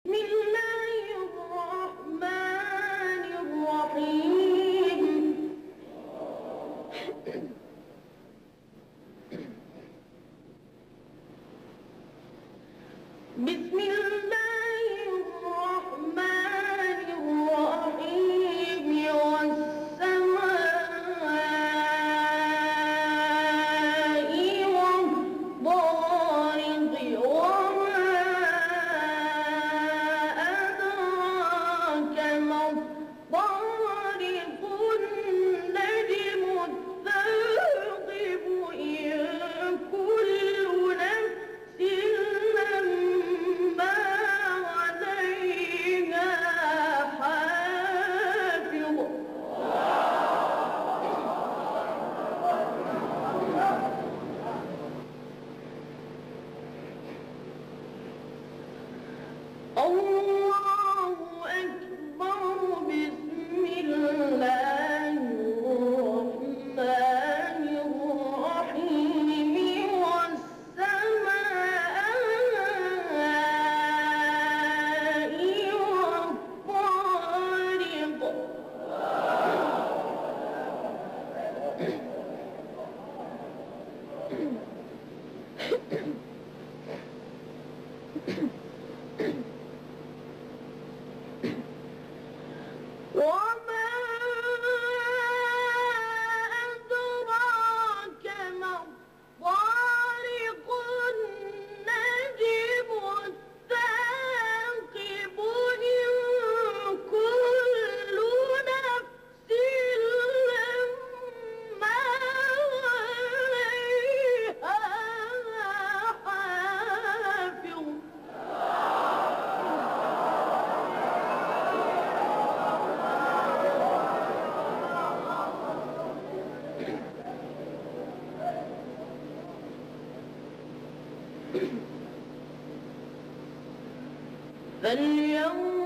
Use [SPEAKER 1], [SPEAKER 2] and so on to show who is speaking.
[SPEAKER 1] بسم الله الرحمن الرحيم. بسم الله الرحمن الرحيم. والسماء والطارق وما أدراك ما الطارق. النجم الثاقب. إن كل نفس لما عليها حافظ. الله أكبر. بسم الله الرحمن الرحيم. والسماء والطارق. وما أدراك ما الطارق. النجم الثاقب. إن كل نفس لما عليها حافظ. فاليوم